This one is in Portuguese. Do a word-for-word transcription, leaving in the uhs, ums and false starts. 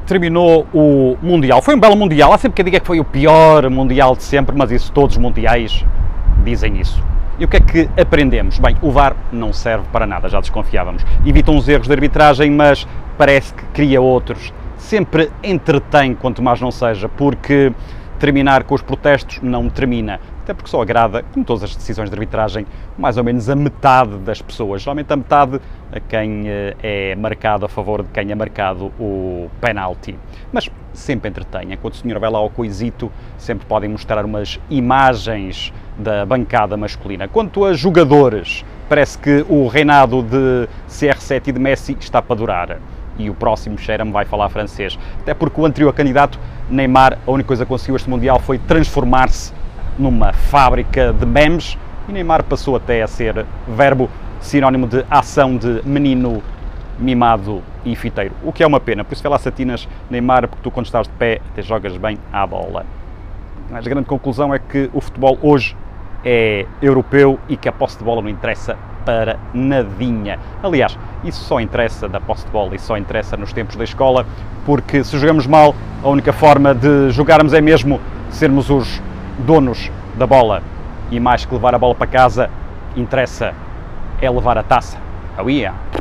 terminou o Mundial. Foi um belo Mundial. Há sempre que diga que foi o pior Mundial de sempre, mas isso todos os mundiais dizem isso. E o que é que aprendemos? Bem, o V A R não serve para nada, já desconfiávamos. Evita uns erros de arbitragem, mas parece que cria outros. Sempre entretém, quanto mais não seja, porque terminar com os protestos não termina. Até porque só agrada, como todas as decisões de arbitragem, mais ou menos a metade das pessoas. Geralmente a metade a quem é marcado a favor de quem é marcado o penalti. Mas sempre entretém. Enquanto o senhor vai lá ao coisito, sempre podem mostrar umas imagens da bancada masculina. Quanto a jogadores, parece que o reinado de C R sete e de Messi está para durar. E o próximo cheira-me vai falar francês. Até porque o anterior candidato, Neymar, a única coisa que conseguiu este Mundial foi transformar-se numa fábrica de memes e Neymar passou até a ser verbo sinónimo de ação de menino mimado e fiteiro. O que é uma pena, por isso vê lá satinas, Neymar, porque tu quando estás de pé até jogas bem à bola. Mas a grande conclusão é que o futebol hoje é europeu e que a posse de bola não interessa para nadinha. Aliás, isso só interessa da posse de bola e só interessa nos tempos da escola, porque se jogamos mal, a única forma de jogarmos é mesmo sermos os donos da bola. E mais que levar a bola para casa, interessa é levar a taça. Oh yeah.